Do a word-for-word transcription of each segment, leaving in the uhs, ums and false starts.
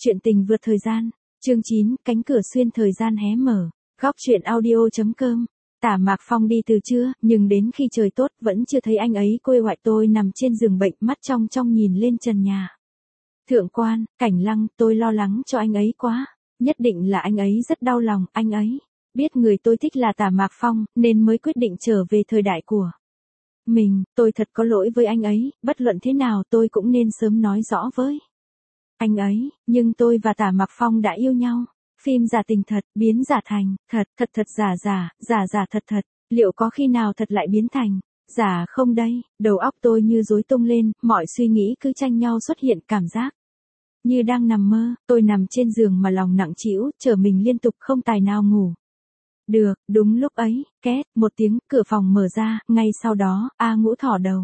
Chuyện tình vượt thời gian, chương chín, cánh cửa xuyên thời gian hé mở, góc chuyện audio.com. Tả Mạc Phong đi từ trưa, nhưng đến khi trời tốt vẫn chưa thấy anh ấy. Quê ngoại tôi nằm trên giường bệnh, mắt trong trong nhìn lên trần nhà. Thượng quan, Cảnh Lăng, tôi lo lắng cho anh ấy quá. Nhất định là anh ấy rất đau lòng, anh ấy biết người tôi thích là Tả Mạc Phong, nên mới quyết định trở về thời đại của mình. Tôi thật có lỗi với anh ấy, bất luận thế nào tôi cũng nên sớm nói rõ với anh ấy, nhưng tôi và Tả Mạc Phong đã yêu nhau. Phim giả tình thật, biến giả thành, thật, thật thật giả giả, giả giả thật thật, liệu có khi nào thật lại biến thành giả không đây? Đầu óc tôi như rối tung lên, mọi suy nghĩ cứ tranh nhau xuất hiện, cảm giác như đang nằm mơ. Tôi nằm trên giường mà lòng nặng trĩu, trở mình liên tục không tài nào ngủ được. Đúng lúc ấy, két, một tiếng, cửa phòng mở ra, ngay sau đó, A Ngũ thỏ đầu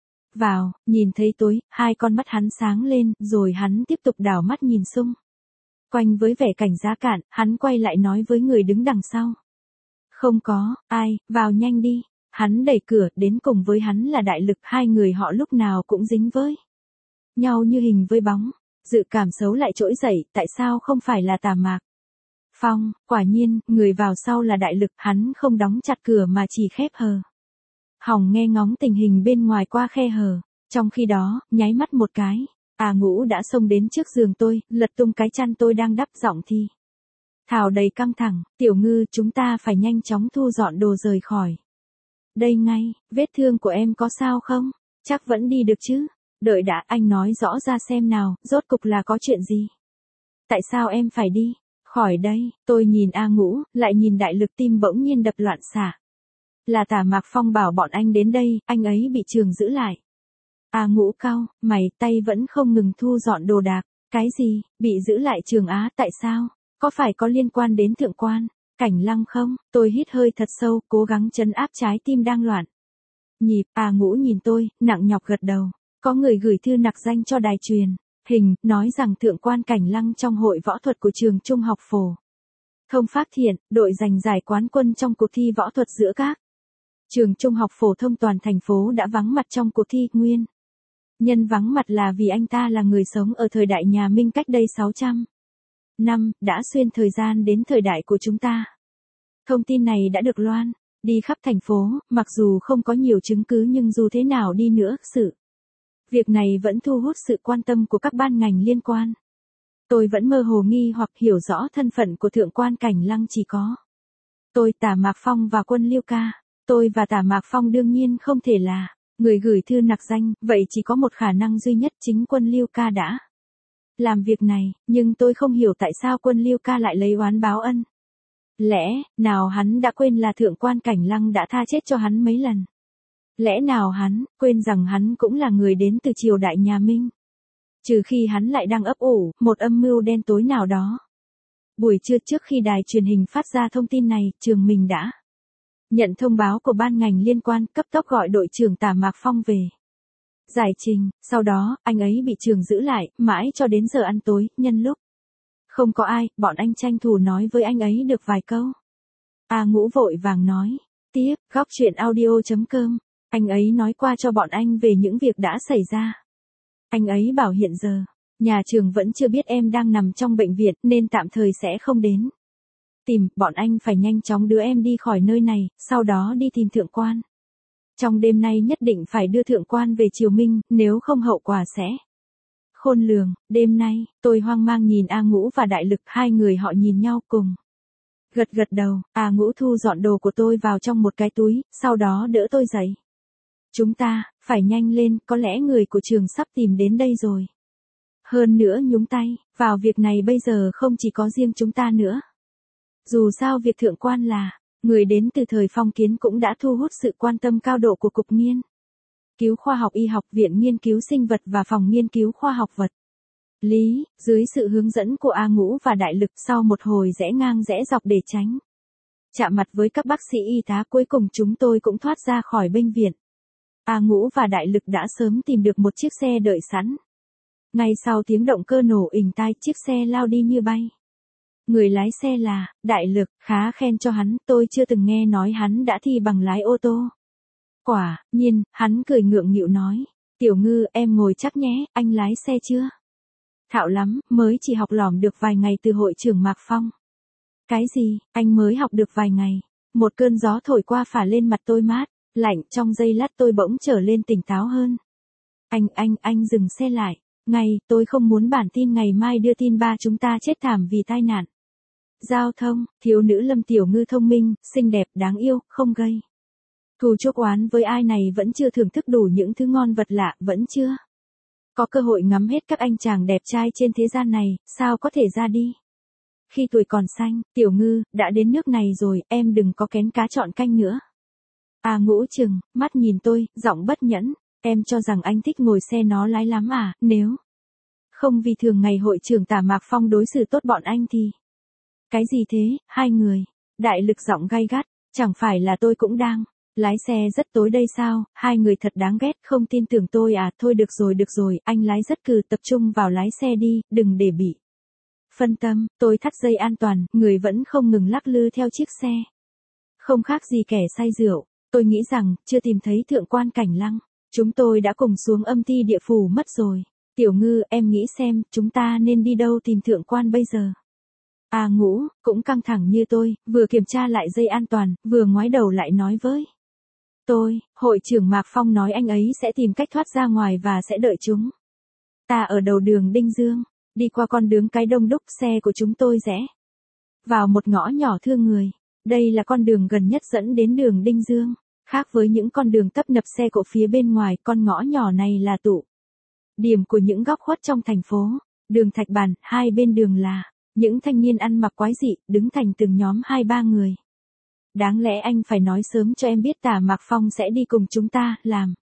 vào, nhìn thấy tôi, hai con mắt hắn sáng lên, rồi hắn tiếp tục đảo mắt nhìn xung quanh với vẻ cảnh giác cạn. Hắn quay lại nói với người đứng đằng sau: không có ai, vào nhanh đi. Hắn đẩy cửa, đến cùng với hắn là Đại Lực, hai người họ lúc nào cũng dính với nhau như hình với bóng. Dự cảm xấu lại trỗi dậy, tại sao không phải là Tả Mạc Phong? Quả nhiên, người vào sau là Đại Lực, hắn không đóng chặt cửa mà chỉ khép hờ hòng nghe ngóng tình hình bên ngoài qua khe hở. Trong khi đó, nháy mắt một cái, A Ngũ đã xông đến trước giường tôi, lật tung cái chăn tôi đang đắp, giọng thì thào đầy căng thẳng: Tiểu Ngư, chúng ta phải nhanh chóng thu dọn đồ rời khỏi đây ngay. Vết thương của em có sao không? Chắc vẫn đi được chứ? Đợi đã, anh nói rõ ra xem nào, rốt cục là có chuyện gì? Tại sao em phải đi khỏi đây? Tôi nhìn A Ngũ, lại nhìn Đại Lực, tim bỗng nhiên đập loạn xạ. Là Tả Mạc Phong bảo bọn anh đến đây, anh ấy bị trường giữ lại. A Ngũ cau mày, tay vẫn không ngừng thu dọn đồ đạc. Cái gì, bị giữ lại trường á, tại sao? Có phải có liên quan đến thượng quan Cảnh Lăng không? Tôi hít hơi thật sâu, cố gắng trấn áp trái tim đang loạn nhịp. A Ngũ nhìn tôi, nặng nhọc gật đầu. Có người gửi thư nặc danh cho đài truyền hình, nói rằng thượng quan Cảnh Lăng trong hội võ thuật của trường trung học phổ thông Phát Thiện, đội giành giải quán quân trong cuộc thi võ thuật giữa các trường trung học phổ thông toàn thành phố đã vắng mặt trong cuộc thi. Nguyên nhân vắng mặt là vì anh ta là người sống ở thời đại nhà Minh cách đây sáu trăm năm, đã xuyên thời gian đến thời đại của chúng ta. Thông tin này đã được loan đi khắp thành phố, mặc dù không có nhiều chứng cứ, nhưng dù thế nào đi nữa, sự việc này vẫn thu hút sự quan tâm của các ban ngành liên quan. Tôi vẫn mơ hồ nghi hoặc hiểu rõ thân phận của thượng quan Cảnh Lăng chỉ có tôi, Tả Mạc Phong và Quân Liêu Ca. Tôi và Tả Mạc Phong đương nhiên không thể là người gửi thư nặc danh, vậy chỉ có một khả năng duy nhất, chính Quân Liêu Ca đã làm việc này, nhưng tôi không hiểu tại sao Quân Liêu Ca lại lấy oán báo ân. Lẽ nào hắn đã quên là thượng quan Cảnh Lăng đã tha chết cho hắn mấy lần? Lẽ nào hắn quên rằng hắn cũng là người đến từ triều đại nhà Minh? Trừ khi hắn lại đang ấp ủ một âm mưu đen tối nào đó. Buổi trưa trước khi đài truyền hình phát ra thông tin này, trường mình đã nhận thông báo của ban ngành liên quan, cấp tốc gọi đội trưởng Tả Mạc Phong về giải trình. Sau đó, anh ấy bị trường giữ lại, mãi cho đến giờ ăn tối. Nhân lúc không có ai, bọn anh tranh thủ nói với anh ấy được vài câu. A Ngũ vội vàng nói tiếp: góc chuyện audio.com. Anh ấy nói qua cho bọn anh về những việc đã xảy ra. Anh ấy bảo hiện giờ, nhà trường vẫn chưa biết em đang nằm trong bệnh viện, nên tạm thời sẽ không đến tìm. Bọn anh phải nhanh chóng đưa em đi khỏi nơi này, sau đó đi tìm thượng quan. Trong đêm nay nhất định phải đưa thượng quan về triều Minh, nếu không hậu quả sẽ khôn lường. Đêm nay, tôi hoang mang nhìn A Ngũ và Đại Lực, hai người họ nhìn nhau cùng gật gật đầu. A Ngũ thu dọn đồ của tôi vào trong một cái túi, sau đó đỡ tôi dậy. Chúng ta phải nhanh lên, có lẽ người của trường sắp tìm đến đây rồi. Hơn nữa nhúng tay vào việc này bây giờ không chỉ có riêng chúng ta nữa. Dù sao việc thượng quan là người đến từ thời phong kiến cũng đã thu hút sự quan tâm cao độ của Cục Nghiên cứu Khoa học Y học, Viện Nghiên cứu Sinh vật và Phòng Nghiên cứu Khoa học Vật lý. Dưới sự hướng dẫn của A Ngũ và Đại Lực, sau một hồi rẽ ngang rẽ dọc để tránh chạm mặt với các bác sĩ y tá, cuối cùng chúng tôi cũng thoát ra khỏi bệnh viện. A Ngũ và Đại Lực đã sớm tìm được một chiếc xe đợi sẵn. Ngay sau tiếng động cơ nổ ình tai, chiếc xe lao đi như bay. Người lái xe là Đại Lực, khá khen cho hắn, tôi chưa từng nghe nói hắn đã thi bằng lái ô tô. Quả nhiên, hắn cười ngượng nghịu nói: Tiểu Ngư, em ngồi chắc nhé, anh lái xe chưa? Thạo lắm, mới chỉ học lỏm được vài ngày từ hội trưởng Mạc Phong. Cái gì, anh mới học được vài ngày? Một cơn gió thổi qua phả lên mặt tôi mát, lạnh, trong giây lát tôi bỗng trở lên tỉnh táo hơn. Anh, anh, anh dừng xe lại. Ngày, tôi không muốn bản tin ngày mai đưa tin ba chúng ta chết thảm vì tai nạn giao thông. Thiếu nữ Lâm Tiểu Ngư thông minh, xinh đẹp, đáng yêu, không gây thù chuốc oán với ai này, vẫn chưa thưởng thức đủ những thứ ngon vật lạ, vẫn chưa có cơ hội ngắm hết các anh chàng đẹp trai trên thế gian này, sao có thể ra đi khi tuổi còn xanh. Tiểu Ngư, đã đến nước này rồi, em đừng có kén cá chọn canh nữa. À Ngũ Trừng, mắt nhìn tôi, giọng bất nhẫn, em cho rằng anh thích ngồi xe nó lái lắm à, nếu không vì thường ngày hội trưởng Tả Mạc Phong đối xử tốt bọn anh thì... Cái gì thế, hai người? Đại Lực giọng gay gắt, chẳng phải là tôi cũng đang lái xe rất tối đây sao, hai người thật đáng ghét, không tin tưởng tôi à, thôi được rồi được rồi, anh lái rất cừ, tập trung vào lái xe đi, đừng để bị phân tâm. Tôi thắt dây an toàn, người vẫn không ngừng lắc lư theo chiếc xe. Không khác gì kẻ say rượu, tôi nghĩ rằng, chưa tìm thấy thượng quan Cảnh Lăng, chúng tôi đã cùng xuống âm ti địa phủ mất rồi. Tiểu Ngư, em nghĩ xem, chúng ta nên đi đâu tìm thượng quan bây giờ? À Ngũ, cũng căng thẳng như tôi, vừa kiểm tra lại dây an toàn, vừa ngoái đầu lại nói với tôi, hội trưởng Mạc Phong nói anh ấy sẽ tìm cách thoát ra ngoài và sẽ đợi chúng ta ở đầu đường Đinh Dương, đi qua con đường cái đông đúc, xe của chúng tôi rẽ vào một ngõ nhỏ thưa người. Đây là con đường gần nhất dẫn đến đường Đinh Dương. Khác với những con đường tấp nập xe cộ phía bên ngoài, con ngõ nhỏ này là tụ điểm của những góc khuất trong thành phố. Đường thạch bàn, hai bên đường là những thanh niên ăn mặc quái dị, đứng thành từng nhóm hai ba người. Đáng lẽ anh phải nói sớm cho em biết Tả Mạc Phong sẽ đi cùng chúng ta, làm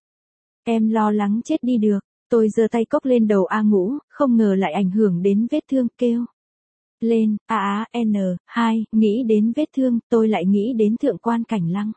em lo lắng chết đi được. Tôi giơ tay cốc lên đầu A Ngũ, không ngờ lại ảnh hưởng đến vết thương, kêu lên, a a n hai, nghĩ đến vết thương, tôi lại nghĩ đến thượng quan Cảnh Lăng.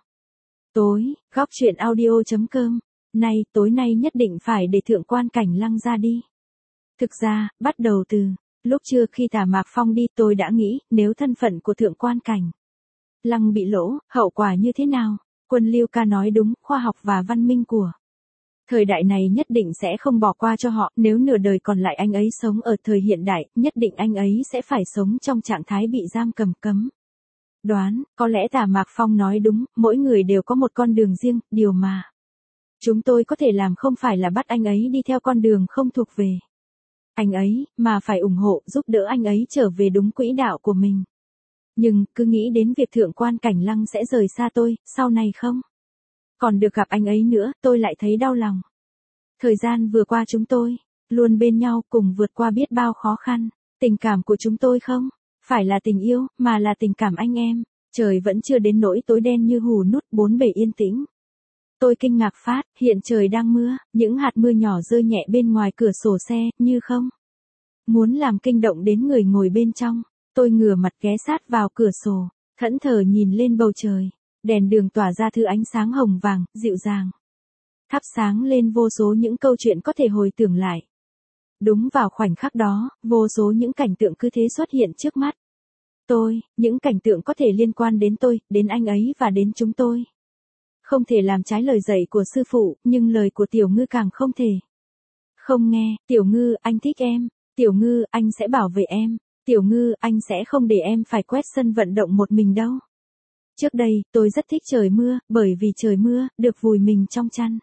Tối, góc truyện audio chấm com, nay, tối nay nhất định phải để thượng quan Cảnh Lăng ra đi. Thực ra, bắt đầu từ lúc trưa khi Tả Mạc Phong đi, tôi đã nghĩ, nếu thân phận của thượng quan Cảnh Lăng bị lỗ, hậu quả như thế nào? Quân Lưu Ca nói đúng, khoa học và văn minh của thời đại này nhất định sẽ không bỏ qua cho họ, nếu nửa đời còn lại anh ấy sống ở thời hiện đại, nhất định anh ấy sẽ phải sống trong trạng thái bị giam cầm cấm. Đoán, có lẽ Tả Mạc Phong nói đúng, mỗi người đều có một con đường riêng, điều mà chúng tôi có thể làm không phải là bắt anh ấy đi theo con đường không thuộc về anh ấy, mà phải ủng hộ, giúp đỡ anh ấy trở về đúng quỹ đạo của mình. Nhưng, cứ nghĩ đến việc thượng quan Cảnh Lăng sẽ rời xa tôi, sau này không còn được gặp anh ấy nữa, tôi lại thấy đau lòng. Thời gian vừa qua chúng tôi luôn bên nhau, cùng vượt qua biết bao khó khăn. Tình cảm của chúng tôi không phải là tình yêu, mà là tình cảm anh em. Trời vẫn chưa đến nỗi tối đen như hù nút, bốn bề yên tĩnh. Tôi kinh ngạc phát, hiện trời đang mưa, những hạt mưa nhỏ rơi nhẹ bên ngoài cửa sổ xe, như không muốn làm kinh động đến người ngồi bên trong. Tôi ngửa mặt ghé sát vào cửa sổ, thẫn thờ nhìn lên bầu trời. Đèn đường tỏa ra thứ ánh sáng hồng vàng, dịu dàng, thắp sáng lên vô số những câu chuyện có thể hồi tưởng lại. Đúng vào khoảnh khắc đó, vô số những cảnh tượng cứ thế xuất hiện trước mắt tôi, những cảnh tượng có thể liên quan đến tôi, đến anh ấy và đến chúng tôi. Không thể làm trái lời dạy của sư phụ, nhưng lời của Tiểu Ngư càng không thể không nghe. Tiểu Ngư, anh thích em. Tiểu Ngư, anh sẽ bảo vệ em. Tiểu Ngư, anh sẽ không để em phải quét sân vận động một mình đâu. Trước đây, tôi rất thích trời mưa, bởi vì trời mưa, được vùi mình trong chăn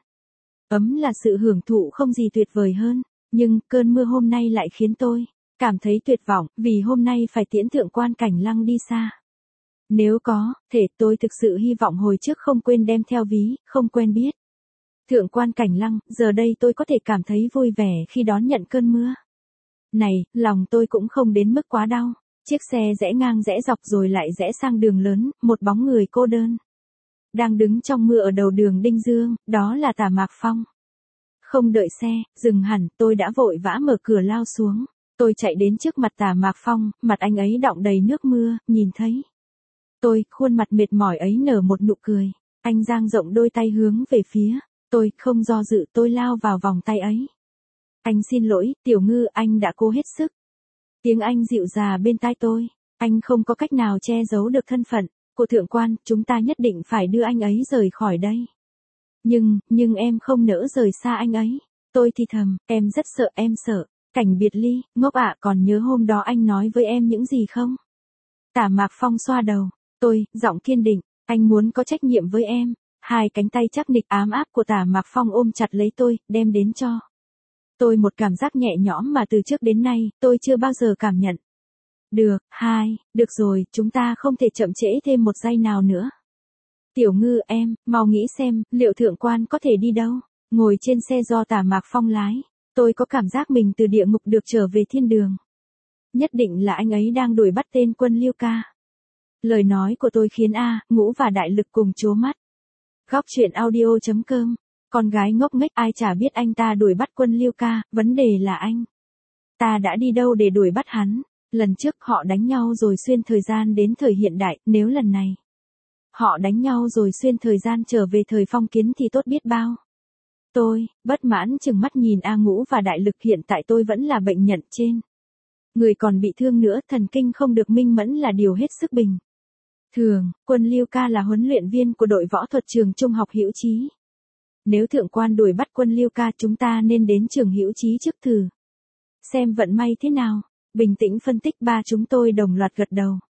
ấm là sự hưởng thụ không gì tuyệt vời hơn. Nhưng, cơn mưa hôm nay lại khiến tôi cảm thấy tuyệt vọng, vì hôm nay phải tiễn thượng quan Cảnh Lăng đi xa. Nếu có thể, tôi thực sự hy vọng hồi trước không quên đem theo ví, không quen biết thượng quan Cảnh Lăng, giờ đây tôi có thể cảm thấy vui vẻ khi đón nhận cơn mưa này, lòng tôi cũng không đến mức quá đau. Chiếc xe rẽ ngang rẽ dọc rồi lại rẽ sang đường lớn, một bóng người cô đơn đang đứng trong mưa ở đầu đường Đinh Dương, đó là Tả Mạc Phong. Không đợi xe dừng hẳn, tôi đã vội vã mở cửa lao xuống. Tôi chạy đến trước mặt Tả Mạc Phong, mặt anh ấy đọng đầy nước mưa, nhìn thấy tôi, khuôn mặt mệt mỏi ấy nở một nụ cười. Anh dang rộng đôi tay hướng về phía tôi, không do dự tôi lao vào vòng tay ấy. Anh xin lỗi, Tiểu Ngư, anh đã cố hết sức. Tiếng anh dịu dà bên tai tôi. Anh không có cách nào che giấu được thân phận của thượng quan, chúng ta nhất định phải đưa anh ấy rời khỏi đây. Nhưng, nhưng em không nỡ rời xa anh ấy. Tôi thì thầm, em rất sợ, em sợ. Cảnh biệt ly, ngốc ạ, còn nhớ hôm đó anh nói với em những gì không? Tả Mạc Phong xoa đầu, tôi, giọng kiên định, anh muốn có trách nhiệm với em. Hai cánh tay chắc nịch ám áp của Tả Mạc Phong ôm chặt lấy tôi, đem đến cho tôi một cảm giác nhẹ nhõm mà từ trước đến nay, tôi chưa bao giờ cảm nhận. Được, hai, được rồi, chúng ta không thể chậm trễ thêm một giây nào nữa. Tiểu Ngư em, mau nghĩ xem, liệu thượng quan có thể đi đâu? Ngồi trên xe do Tả Mạc Phong lái, tôi có cảm giác mình từ địa ngục được trở về thiên đường. Nhất định là anh ấy đang đuổi bắt tên Quân Liêu Ca. Lời nói của tôi khiến A, Ngũ và Đại Lực cùng trố mắt. Góc truyện audio chấm com. Con gái ngốc nghếch, ai chả biết anh ta đuổi bắt Quân Liêu Ca, vấn đề là anh ta đã đi đâu để đuổi bắt hắn. Lần trước họ đánh nhau rồi xuyên thời gian đến thời hiện đại, nếu lần này họ đánh nhau rồi xuyên thời gian trở về thời phong kiến thì tốt biết bao. Tôi, bất mãn chừng mắt nhìn A Ngũ và Đại Lực, hiện tại tôi vẫn là bệnh nhân trên người còn bị thương nữa, thần kinh không được minh mẫn là điều hết sức bình thường. Quân Liêu Ca là huấn luyện viên của đội võ thuật trường trung học Hữu Chí. Nếu thượng quan đuổi bắt Quân Liêu Ca, chúng ta nên đến trường Hữu Chí trước thử xem vận may thế nào. Bình tĩnh phân tích, ba chúng tôi đồng loạt gật đầu.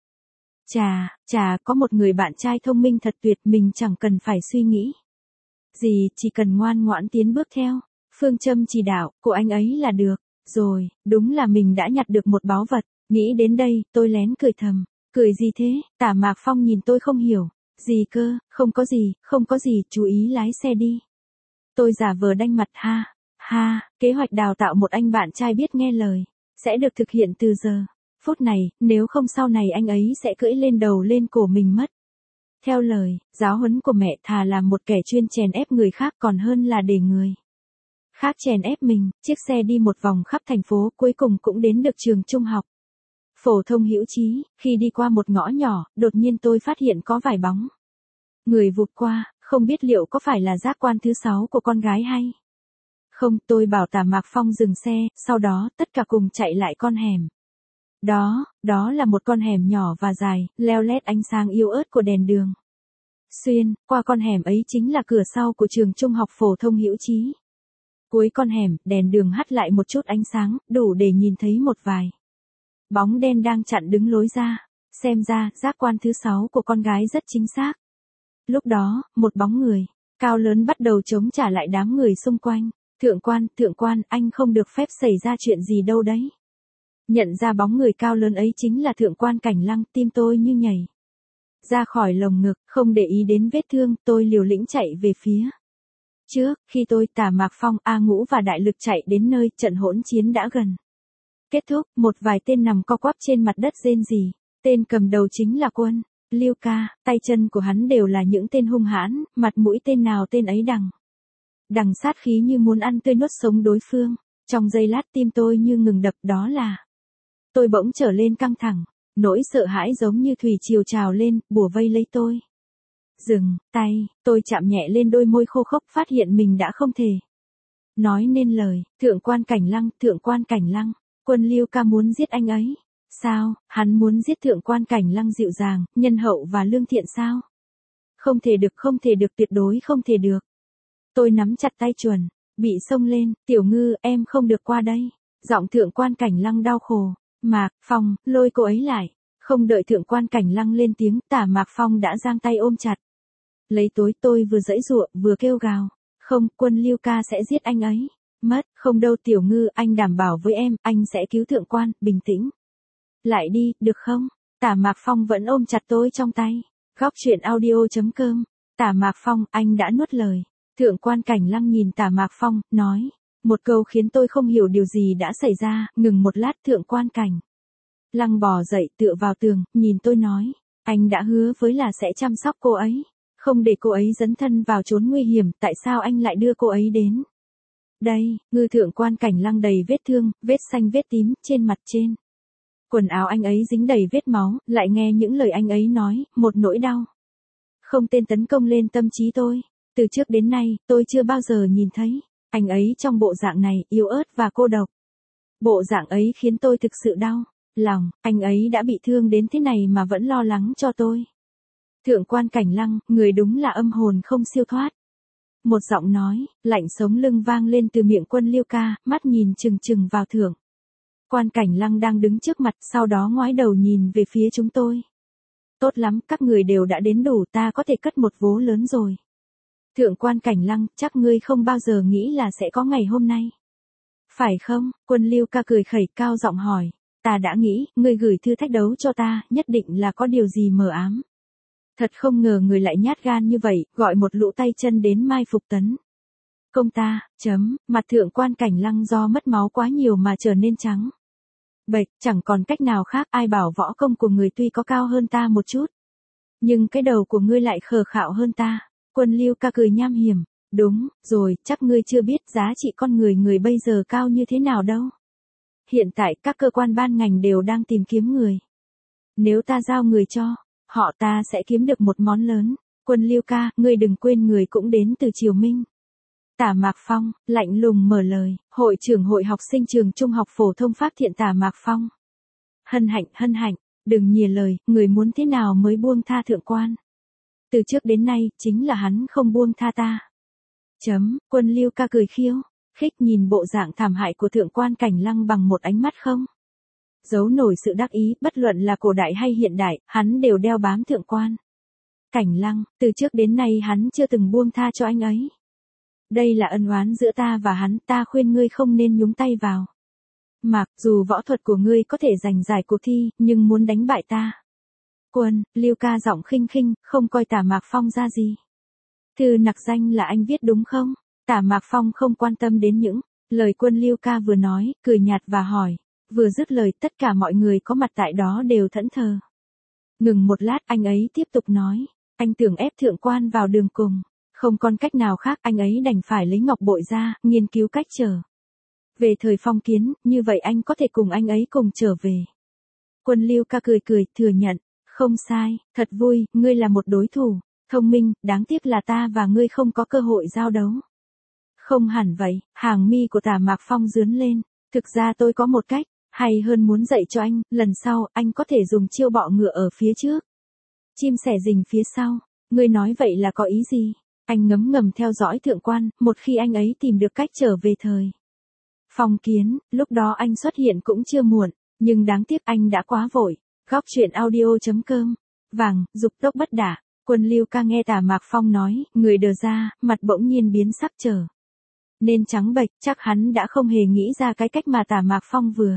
Chà, chà, có một người bạn trai thông minh thật tuyệt, mình chẳng cần phải suy nghĩ gì, chỉ cần ngoan ngoãn tiến bước theo phương châm chỉ đạo của anh ấy là được rồi. Đúng là mình đã nhặt được một báu vật. Nghĩ đến đây, tôi lén cười thầm. Cười gì thế? Tả Mạc Phong nhìn tôi không hiểu. Gì cơ? Không có gì, không có gì, chú ý lái xe đi. Tôi giả vờ đanh mặt, ha, ha, kế hoạch đào tạo một anh bạn trai biết nghe lời sẽ được thực hiện từ giờ phút này, nếu không sau này anh ấy sẽ cưỡi lên đầu lên cổ mình mất. Theo lời giáo huấn của mẹ, thà làm một kẻ chuyên chèn ép người khác còn hơn là để người khác chèn ép mình. Chiếc xe đi một vòng khắp thành phố, cuối cùng cũng đến được trường trung học phổ thông Hữu Chí. Khi đi qua một ngõ nhỏ, đột nhiên tôi phát hiện có vài bóng người vụt qua, không biết liệu có phải là giác quan thứ sáu của con gái hay không. Tôi bảo Tả Mạc Phong dừng xe, sau đó tất cả cùng chạy lại con hẻm. Đó, đó là một con hẻm nhỏ và dài, leo lét ánh sáng yếu ớt của đèn đường. Xuyên qua con hẻm ấy chính là cửa sau của trường trung học phổ thông Hữu Chí. Cuối con hẻm, đèn đường hắt lại một chút ánh sáng, đủ để nhìn thấy một vài bóng đen đang chặn đứng lối ra. Xem ra, giác quan thứ sáu của con gái rất chính xác. Lúc đó, một bóng người cao lớn bắt đầu chống trả lại đám người xung quanh. Thượng quan, thượng quan, anh không được phép xảy ra chuyện gì đâu đấy. Nhận ra bóng người cao lớn ấy chính là thượng quan Cảnh Lăng, tim tôi như nhảy ra khỏi lồng ngực. Không để ý đến vết thương, tôi liều lĩnh chạy về phía trước. Khi tôi, Tả Mạc Phong, A Ngũ và Đại Lực chạy đến nơi, trận hỗn chiến đã gần kết thúc. Một vài tên nằm co quắp trên mặt đất rên rỉ. Tên cầm đầu chính là Quân Liêu Ca, tay chân của hắn đều là những tên hung hãn, mặt mũi tên nào tên ấy đằng đằng sát khí như muốn ăn tươi nuốt sống đối phương. Trong giây lát tim tôi như ngừng đập, đó là tôi bỗng trở lên căng thẳng, nỗi sợ hãi giống như thủy triều trào lên, bủa vây lấy tôi. Dừng tay, tôi chạm nhẹ lên đôi môi khô khốc, phát hiện mình đã không thể nói nên lời. Thượng quan Cảnh Lăng, thượng quan Cảnh Lăng, Quân Liêu Ca muốn giết anh ấy. Sao, hắn muốn giết thượng quan Cảnh Lăng dịu dàng, nhân hậu và lương thiện sao? Không thể được, không thể được, tuyệt đối không thể được. Tôi nắm chặt tay chuẩn bị xông lên. Tiểu Ngư, em không được qua đây. Giọng thượng quan Cảnh Lăng đau khổ. Mạc Phong, lôi cô ấy lại. Không đợi thượng quan Cảnh Lăng lên tiếng, Tả Mạc Phong đã giang tay ôm chặt lấy tối. Tôi vừa giãy giụa, vừa kêu gào. Không, Quân Liêu Ca sẽ giết anh ấy. Mất, không đâu Tiểu Ngư, anh đảm bảo với em, anh sẽ cứu thượng quan, bình tĩnh lại đi, được không? Tả Mạc Phong vẫn ôm chặt tôi trong tay. Góc truyện audio chấm com. Tả Mạc Phong, anh đã nuốt lời. Thượng quan Cảnh Lăng nhìn Tả Mạc Phong, nói một câu khiến tôi không hiểu điều gì đã xảy ra. Ngừng một lát, thượng quan Cảnh Lăng bò dậy, tựa vào tường, nhìn tôi nói, anh đã hứa với là sẽ chăm sóc cô ấy, không để cô ấy dấn thân vào chốn nguy hiểm, tại sao anh lại đưa cô ấy đến đây? Ngư thượng quan Cảnh Lăng đầy vết thương, vết xanh vết tím, trên mặt trên quần áo anh ấy dính đầy vết máu, lại nghe những lời anh ấy nói, một nỗi đau không tên tấn công lên tâm trí tôi. Từ trước đến nay, tôi chưa bao giờ nhìn thấy anh ấy trong bộ dạng này, yếu ớt và cô độc. Bộ dạng ấy khiến tôi thực sự đau lòng, anh ấy đã bị thương đến thế này mà vẫn lo lắng cho tôi. Thượng quan Cảnh Lăng, người đúng là âm hồn không siêu thoát. Một giọng nói lạnh sống lưng vang lên từ miệng Quân Liêu Ca, mắt nhìn chừng chừng vào thượng Quan Cảnh Lăng đang đứng trước mặt, sau đó ngoái đầu nhìn về phía chúng tôi. Tốt lắm, các người đều đã đến đủ, ta có thể cất một vố lớn rồi. Thượng quan Cảnh Lăng, chắc ngươi không bao giờ nghĩ là sẽ có ngày hôm nay. Phải không? Quân Lưu Ca cười khẩy cao giọng hỏi. Ta đã nghĩ, ngươi gửi thư thách đấu cho ta, nhất định là có điều gì mờ ám. Thật không ngờ người lại nhát gan như vậy, gọi một lũ tay chân đến mai phục tấn công ta, chấm, mặt thượng quan Cảnh Lăng do mất máu quá nhiều mà trở nên trắng bệch, chẳng còn cách nào khác, ai bảo võ công của người tuy có cao hơn ta một chút. Nhưng cái đầu của ngươi lại khờ khạo hơn ta. Quân Lưu Ca cười nham hiểm. Đúng, rồi, chắc ngươi chưa biết giá trị con người người bây giờ cao như thế nào đâu. Hiện tại các cơ quan ban ngành đều đang tìm kiếm người. Nếu ta giao người cho, họ ta sẽ kiếm được một món lớn. Quân Lưu Ca, ngươi đừng quên người cũng đến từ Triều Minh. Tả Mạc Phong, lạnh lùng mở lời, hội trưởng hội học sinh trường trung học phổ thông Pháp Thiện Tả Mạc Phong. Hân hạnh, hân hạnh, đừng nhiều lời, người muốn thế nào mới buông tha thượng quan. Từ trước đến nay, chính là hắn không buông tha ta. Chấm, Quân Lưu Ca cười khiêu, khích nhìn bộ dạng thảm hại của thượng quan Cảnh Lăng bằng một ánh mắt không giấu nổi sự đắc ý, bất luận là cổ đại hay hiện đại, hắn đều đeo bám thượng quan Cảnh Lăng, từ trước đến nay hắn chưa từng buông tha cho anh ấy. Đây là ân oán giữa ta và hắn, ta khuyên ngươi không nên nhúng tay vào. Mạc, dù võ thuật của ngươi có thể giành giải cuộc thi, nhưng muốn đánh bại ta. Quân, Lưu Ca giọng khinh khinh, không coi Tả Mạc Phong ra gì. Thư nặc danh là anh viết đúng không? Tả Mạc Phong không quan tâm đến những lời Quân Lưu Ca vừa nói, cười nhạt và hỏi. Vừa dứt lời, tất cả mọi người có mặt tại đó đều thẫn thờ. Ngừng một lát, anh ấy tiếp tục nói. Anh tưởng ép thượng quan vào đường cùng. Không còn cách nào khác, anh ấy đành phải lấy ngọc bội ra, nghiên cứu cách trở về thời phong kiến, như vậy anh có thể cùng anh ấy cùng trở về. Quân Lưu Ca cười cười, thừa nhận. Không sai, thật vui, ngươi là một đối thủ thông minh, đáng tiếc là ta và ngươi không có cơ hội giao đấu. Không hẳn vậy, hàng mi của Tả Mạc Phong rướn lên. Thực ra tôi có một cách, hay hơn muốn dạy cho anh, lần sau, anh có thể dùng chiêu bọ ngựa ở phía trước. Chim sẻ rình phía sau. Ngươi nói vậy là có ý gì? Anh ngấm ngầm theo dõi thượng quan, một khi anh ấy tìm được cách trở về thời phong kiến, lúc đó anh xuất hiện cũng chưa muộn, nhưng đáng tiếc anh đã quá vội. Góc truyện audio.com, vàng, dục tốc bất đả. Quân Lưu Ca nghe Tả Mạc Phong nói, người đờ ra, mặt bỗng nhiên biến sắc trở nên trắng bệch, chắc hắn đã không hề nghĩ ra cái cách mà Tả Mạc Phong vừa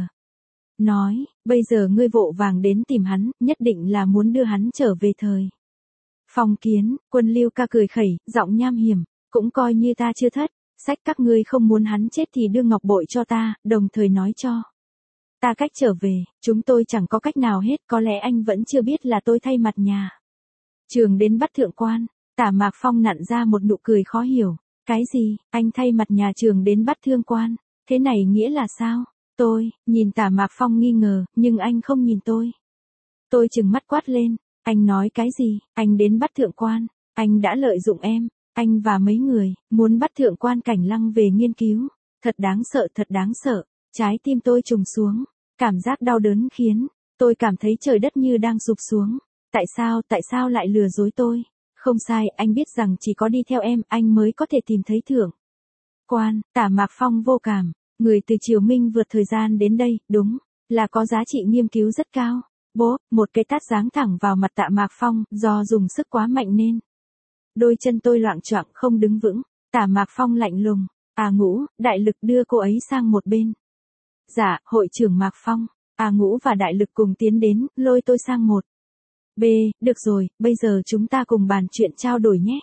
nói, bây giờ ngươi vội vàng đến tìm hắn, nhất định là muốn đưa hắn trở về thời phong kiến. Quân Lưu Ca cười khẩy, giọng nham hiểm, cũng coi như ta chưa thất, sách các ngươi không muốn hắn chết thì đưa ngọc bội cho ta, đồng thời nói cho ta cách trở về, chúng tôi chẳng có cách nào hết, có lẽ anh vẫn chưa biết là tôi thay mặt nhà trường đến bắt thượng quan. Tả Mạc Phong nặn ra một nụ cười khó hiểu. Cái gì, anh thay mặt nhà trường đến bắt thượng quan, thế này nghĩa là sao? Tôi, nhìn Tả Mạc Phong nghi ngờ, nhưng anh không nhìn tôi. Tôi trừng mắt quát lên, anh nói cái gì, anh đến bắt thượng quan, anh đã lợi dụng em, anh và mấy người, muốn bắt thượng quan Cảnh Lăng về nghiên cứu. Thật đáng sợ, thật đáng sợ, trái tim tôi trùng xuống, cảm giác đau đớn khiến tôi cảm thấy trời đất như đang sụp xuống. Tại sao, tại sao lại lừa dối tôi? Không sai, anh biết rằng chỉ có đi theo em, anh mới có thể tìm thấy thượng quan. Tả Mạc Phong vô cảm, người từ Triều Minh vượt thời gian đến đây, đúng là có giá trị nghiên cứu rất cao. Bố, một cái tát giáng thẳng vào mặt Tả Mạc Phong, do dùng sức quá mạnh nên đôi chân tôi loạng choạng không đứng vững. Tả Mạc Phong lạnh lùng, à Ngũ, đại lực đưa cô ấy sang một bên. Dạ, hội trưởng Mạc Phong, à Ngũ và đại lực cùng tiến đến, lôi tôi sang một B, được rồi, bây giờ chúng ta cùng bàn chuyện trao đổi nhé.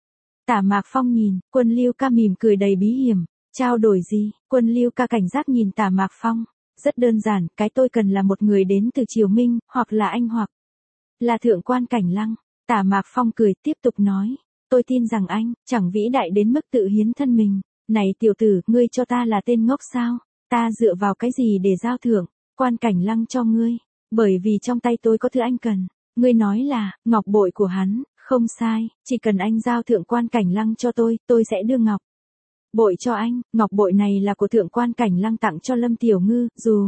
Tả Mạc Phong nhìn, Quân Lưu Ca mỉm cười đầy bí hiểm. Trao đổi gì? Quân Lưu Ca cảnh giác nhìn Tả Mạc Phong. Rất đơn giản, cái tôi cần là một người đến từ Triều Minh, hoặc là anh hoặc là thượng quan Cảnh Lăng. Tả Mạc Phong cười tiếp tục nói. Tôi tin rằng anh, chẳng vĩ đại đến mức tự hiến thân mình. Này tiểu tử, ngươi cho ta là tên ngốc sao? Ta dựa vào cái gì để giao thượng quan Cảnh Lăng cho ngươi? Bởi vì trong tay tôi có thứ anh cần. Ngươi nói là, ngọc bội của hắn, không sai, chỉ cần anh giao thượng quan Cảnh Lăng cho tôi, tôi sẽ đưa ngọc bội cho anh. Ngọc bội này là của thượng quan Cảnh Lăng tặng cho Lâm Tiểu Ngư, dù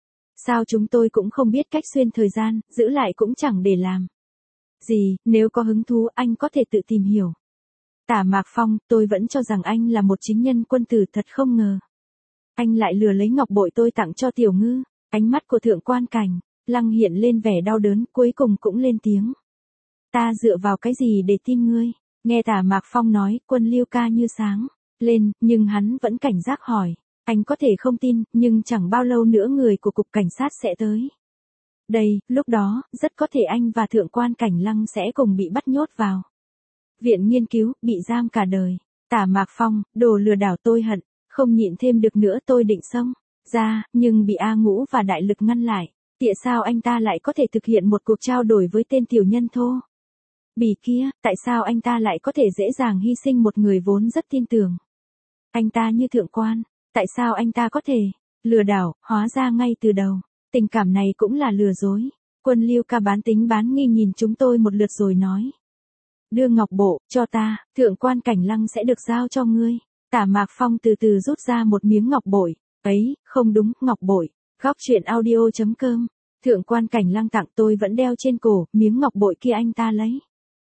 sao chúng tôi cũng không biết cách xuyên thời gian, giữ lại cũng chẳng để làm gì, nếu có hứng thú anh có thể tự tìm hiểu. Tả Mạc Phong, tôi vẫn cho rằng anh là một chính nhân quân tử, thật không ngờ anh lại lừa lấy ngọc bội tôi tặng cho Tiểu Ngư. Ánh mắt của thượng quan cảnh lăng hiện lên vẻ đau đớn, cuối cùng cũng lên tiếng. Ta dựa vào cái gì để tin ngươi? Nghe Tả Mạc Phong nói, Quân Liêu ca như sáng lên, nhưng hắn vẫn cảnh giác hỏi. Anh có thể không tin, nhưng chẳng bao lâu nữa người của cục cảnh sát sẽ tới. Đây, lúc đó, rất có thể anh và thượng quan cảnh lăng sẽ cùng bị bắt nhốt vào viện nghiên cứu, bị giam cả đời. Tả Mạc Phong, đồ lừa đảo, tôi hận, không nhịn thêm được nữa, tôi định xông ra, nhưng bị A Ngũ và Đại Lực ngăn lại. Tại sao anh ta lại có thể thực hiện một cuộc trao đổi với tên tiểu nhân thô bỉ kia, tại sao anh ta lại có thể dễ dàng hy sinh một người vốn rất tin tưởng anh ta như thượng quan, tại sao anh ta có thể lừa đảo, hóa ra ngay từ đầu, tình cảm này cũng là lừa dối. Quân Liêu ca bán tính bán nghi nhìn chúng tôi một lượt rồi nói. Đưa ngọc bội cho ta, thượng quan cảnh lăng sẽ được giao cho ngươi. Tả Mạc Phong từ từ rút ra một miếng ngọc bội. Ấy, không đúng, ngọc bội. Góc truyện audio chấm com. Thượng quan cảnh lăng tặng tôi vẫn đeo trên cổ, miếng ngọc bội kia anh ta lấy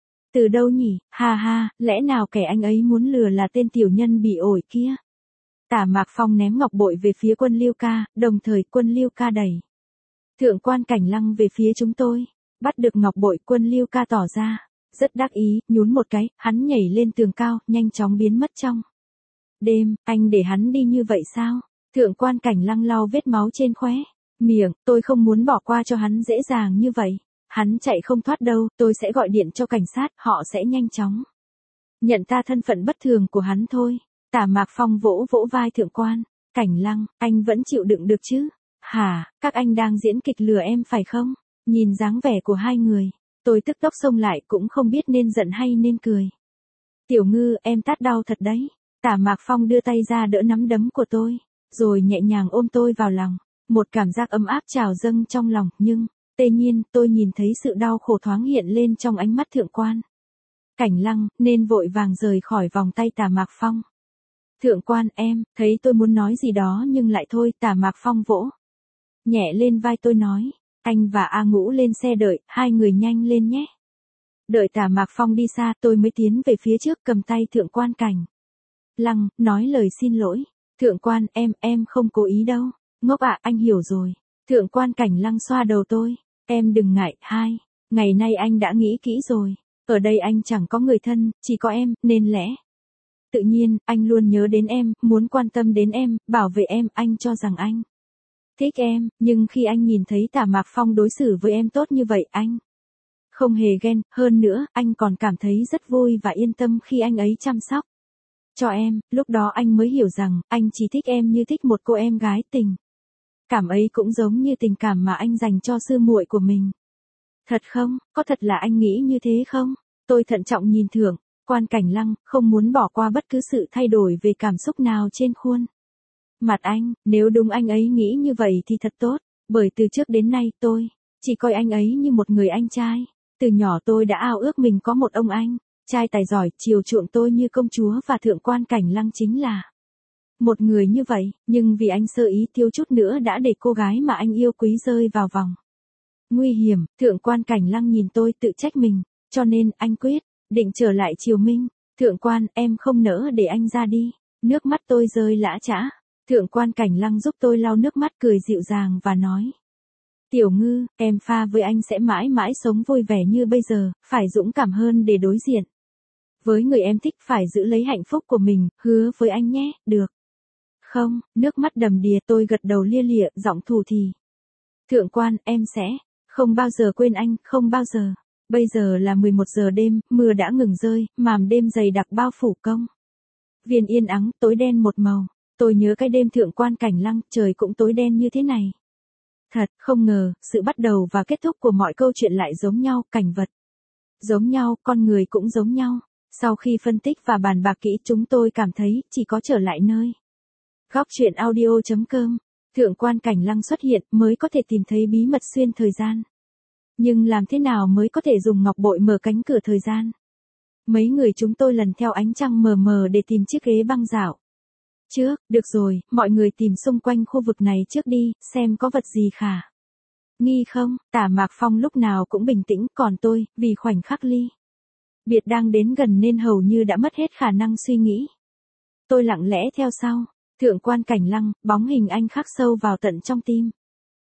từ đâu nhỉ? Ha ha, lẽ nào kẻ anh ấy muốn lừa là tên tiểu nhân bị ổi kia? Tả Mạc Phong ném ngọc bội về phía Quân Liêu ca, đồng thời Quân Liêu ca đẩy thượng quan cảnh lăng về phía chúng tôi. Bắt được ngọc bội, Quân Liêu ca tỏ ra rất đắc ý, nhún một cái, hắn nhảy lên tường cao, nhanh chóng biến mất trong đêm. Anh để hắn đi như vậy sao? Thượng quan cảnh lăng lau vết máu trên khóe miệng, tôi không muốn bỏ qua cho hắn dễ dàng như vậy. Hắn chạy không thoát đâu, tôi sẽ gọi điện cho cảnh sát, họ sẽ nhanh chóng nhận ra thân phận bất thường của hắn thôi. Tả Mạc Phong vỗ vỗ vai thượng quan cảnh lăng, anh vẫn chịu đựng được chứ? Hả, các anh đang diễn kịch lừa em phải không? Nhìn dáng vẻ của hai người, tôi tức tốc xông lại, cũng không biết nên giận hay nên cười. Tiểu Ngư, em tát đau thật đấy. Tả Mạc Phong đưa tay ra đỡ nắm đấm của tôi, rồi nhẹ nhàng ôm tôi vào lòng. Một cảm giác ấm áp trào dâng trong lòng, nhưng tê nhiên, tôi nhìn thấy sự đau khổ thoáng hiện lên trong ánh mắt thượng quan cảnh lăng, nên vội vàng rời khỏi vòng tay Tả Mạc Phong. Thượng quan, em, thấy tôi muốn nói gì đó nhưng lại thôi. Tả Mạc Phong vỗ nhẹ lên vai tôi nói. Anh và A Ngũ lên xe đợi, hai người nhanh lên nhé. Đợi Tả Mạc Phong đi xa, tôi mới tiến về phía trước, cầm tay thượng quan cảnh lăng, nói lời xin lỗi. Thượng quan, em, em không cố ý đâu. Ngốc ạ, anh hiểu rồi. Thượng quan cảnh lăng xoa đầu tôi. Em đừng ngại, hai ngày nay anh đã nghĩ kỹ rồi. Ở đây anh chẳng có người thân, chỉ có em, nên lẽ tự nhiên, anh luôn nhớ đến em, muốn quan tâm đến em, bảo vệ em. Anh cho rằng anh thích em, nhưng khi anh nhìn thấy Tả Mạc Phong đối xử với em tốt như vậy, anh không hề ghen, hơn nữa, anh còn cảm thấy rất vui và yên tâm khi anh ấy chăm sóc cho em. Lúc đó anh mới hiểu rằng, anh chỉ thích em như thích một cô em gái. Tình cảm ấy cũng giống như tình cảm mà anh dành cho sư muội của mình. Thật không? Có thật là anh nghĩ như thế không? Tôi thận trọng nhìn thượng quan cảnh lăng, không muốn bỏ qua bất cứ sự thay đổi về cảm xúc nào trên khuôn mặt anh. Nếu đúng anh ấy nghĩ như vậy thì thật tốt, bởi từ trước đến nay tôi chỉ coi anh ấy như một người anh trai. Từ nhỏ tôi đã ao ước mình có một ông anh trai tài giỏi, chiều chuộng tôi như công chúa, và thượng quan cảnh lăng chính là một người như vậy. Nhưng vì anh sơ ý thiếu chút nữa đã để cô gái mà anh yêu quý rơi vào vòng nguy hiểm. Thượng quan cảnh lăng nhìn tôi, tự trách mình, cho nên anh quyết định trở lại Triều Minh. Thượng quan, em không nỡ để anh ra đi. Nước mắt tôi rơi lã chã. Thượng quan cảnh lăng giúp tôi lau nước mắt, cười dịu dàng và nói. Tiểu Ngư, em pha với anh sẽ mãi mãi sống vui vẻ như bây giờ, phải dũng cảm hơn để đối diện với người em thích, phải giữ lấy hạnh phúc của mình, hứa với anh nhé, được không? Nước mắt đầm đìa, tôi gật đầu lia lịa, giọng thủ thì. Thượng quan, em sẽ không bao giờ quên anh, không bao giờ. Bây giờ là mười một giờ đêm, mưa đã ngừng rơi, màn đêm dày đặc bao phủ công viên yên ắng, tối đen một màu. Tôi nhớ cái đêm thượng quan cảnh lăng, trời cũng tối đen như thế này. Thật, không ngờ, sự bắt đầu và kết thúc của mọi câu chuyện lại giống nhau, cảnh vật giống nhau, con người cũng giống nhau. Sau khi phân tích và bàn bạc kỹ, chúng tôi cảm thấy, chỉ có trở lại nơi góc truyện audio chấm com, thượng quan cảnh lăng xuất hiện, mới có thể tìm thấy bí mật xuyên thời gian. Nhưng làm thế nào mới có thể dùng ngọc bội mở cánh cửa thời gian? Mấy người chúng tôi lần theo ánh trăng mờ mờ để tìm chiếc ghế băng dạo trước. Được rồi, mọi người tìm xung quanh khu vực này trước đi, xem có vật gì khả nghi không. Tả Mạc Phong lúc nào cũng bình tĩnh, còn tôi, vì khoảnh khắc ly biệt đang đến gần nên hầu như đã mất hết khả năng suy nghĩ. Tôi lặng lẽ theo sau thượng quan cảnh lăng, bóng hình anh khắc sâu vào tận trong tim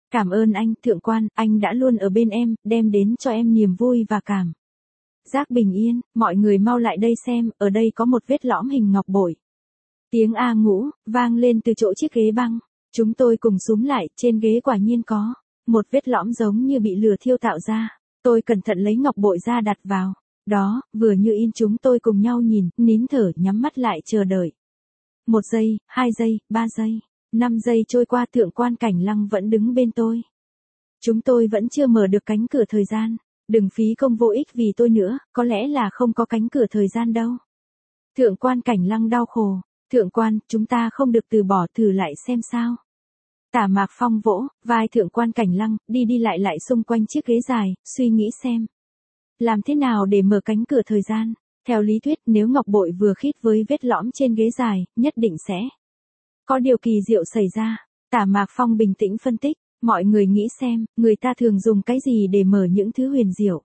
Cảm ơn anh, thượng quan, anh đã luôn ở bên em, đem đến cho em niềm vui và cảm giác bình yên, mọi người mau lại đây xem, ở đây có một vết lõm hình ngọc bội. Tiếng A Ngũ vang lên từ chỗ chiếc ghế băng, chúng tôi cùng súm lại, trên ghế quả nhiên có một vết lõm giống như bị lửa thiêu tạo ra. Tôi cẩn thận lấy ngọc bội ra đặt vào đó, vừa như in chúng tôi cùng nhau nhìn, nín thở, nhắm mắt lại chờ đợi. Một giây, hai giây, ba giây, năm giây trôi qua, thượng quan Cảnh Lăng vẫn đứng bên tôi. Chúng tôi vẫn chưa mở được cánh cửa thời gian. Đừng phí công vô ích vì tôi nữa, có lẽ là không có cánh cửa thời gian đâu. Thượng quan Cảnh Lăng đau khổ. Thượng quan, chúng ta không được từ bỏ, thử lại xem sao. Tả Mạc Phong vỗ vai thượng quan Cảnh Lăng, đi đi lại lại xung quanh chiếc ghế dài, suy nghĩ xem. Làm thế nào để mở cánh cửa thời gian? Theo lý thuyết, nếu ngọc bội vừa khít với vết lõm trên ghế dài, nhất định sẽ có điều kỳ diệu xảy ra. Tả Mạc Phong bình tĩnh phân tích. Mọi người nghĩ xem, người ta thường dùng cái gì để mở những thứ huyền diệu?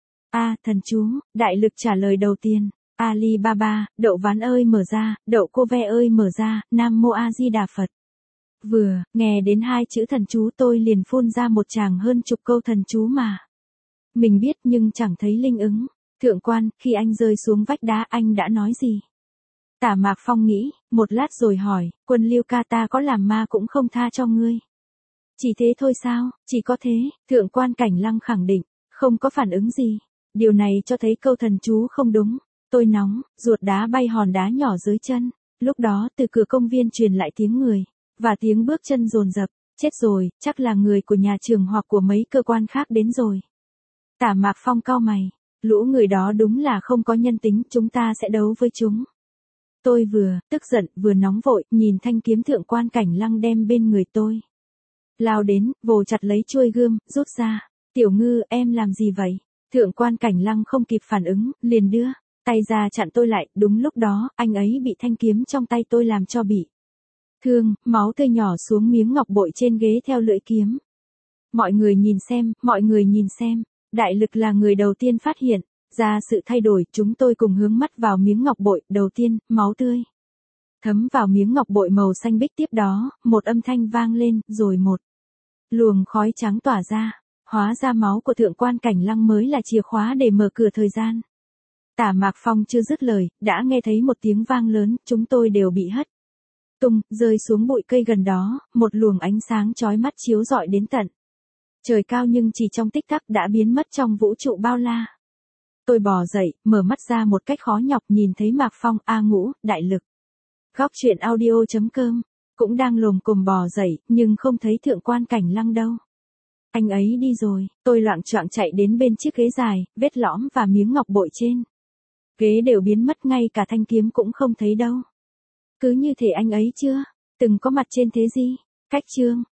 A. Thần chú, đại lực trả lời đầu tiên. Alibaba, đậu ván ơi mở ra, đậu cô ve ơi mở ra, Nam Mô A Di Đà Phật. Vừa, nghe đến hai chữ thần chú tôi liền phun ra một tràng hơn chục câu thần chú mà mình biết nhưng chẳng thấy linh ứng. Thượng quan, khi anh rơi xuống vách đá anh đã nói gì? Tả Mạc Phong nghĩ, một lát rồi hỏi, quân Liêu ca ta có làm ma cũng không tha cho ngươi. Chỉ thế thôi sao? Chỉ có thế, thượng quan Cảnh Lăng khẳng định, không có phản ứng gì. Điều này cho thấy câu thần chú không đúng. Tôi nóng, ruột đá bay hòn đá nhỏ dưới chân. Lúc đó từ cửa công viên truyền lại tiếng người, và tiếng bước chân dồn dập. Chết rồi, chắc là người của nhà trường hoặc của mấy cơ quan khác đến rồi. Tả Mạc Phong cau mày, lũ người đó đúng là không có nhân tính, chúng ta sẽ đấu với chúng. Tôi vừa tức giận vừa nóng vội, nhìn thanh kiếm thượng quan Cảnh Lăng đem bên người tôi lao đến, vồ chặt lấy chuôi gươm, rút ra. Tiểu Ngư, em làm gì vậy? Thượng quan Cảnh Lăng không kịp phản ứng, liền đưa tay ra chặn tôi lại. Đúng lúc đó, anh ấy bị thanh kiếm trong tay tôi làm cho bị thương, máu tươi nhỏ xuống miếng ngọc bội trên ghế theo lưỡi kiếm. Mọi người nhìn xem, mọi người nhìn xem. Đại lực là người đầu tiên phát hiện ra sự thay đổi, chúng tôi cùng hướng mắt vào miếng ngọc bội. Đầu tiên, máu tươi thấm vào miếng ngọc bội màu xanh biếc, tiếp đó, một âm thanh vang lên, rồi một luồng khói trắng tỏa ra. Hóa ra máu của thượng quan Cảnh Lăng mới là chìa khóa để mở cửa thời gian. Tả Mạc Phong chưa dứt lời, đã nghe thấy một tiếng vang lớn, chúng tôi đều bị hất tung, rơi xuống bụi cây gần đó, một luồng ánh sáng chói mắt chiếu rọi đến tận trời cao nhưng chỉ trong tích tắc đã biến mất trong vũ trụ bao la. Tôi bò dậy, mở mắt ra một cách khó nhọc, nhìn thấy Mạc Phong, A Ngũ, Đại Lực. Góc truyện audio chấm com cũng đang lồm cồm bò dậy, nhưng không thấy thượng quan Cảnh Lăng đâu. Anh ấy đi rồi. Tôi loạng choạng chạy đến bên chiếc ghế dài, vết lõm và miếng ngọc bội trên ghế đều biến mất, ngay cả thanh kiếm cũng không thấy đâu. Cứ như thể anh ấy chưa từng có mặt trên thế gì. Cách chương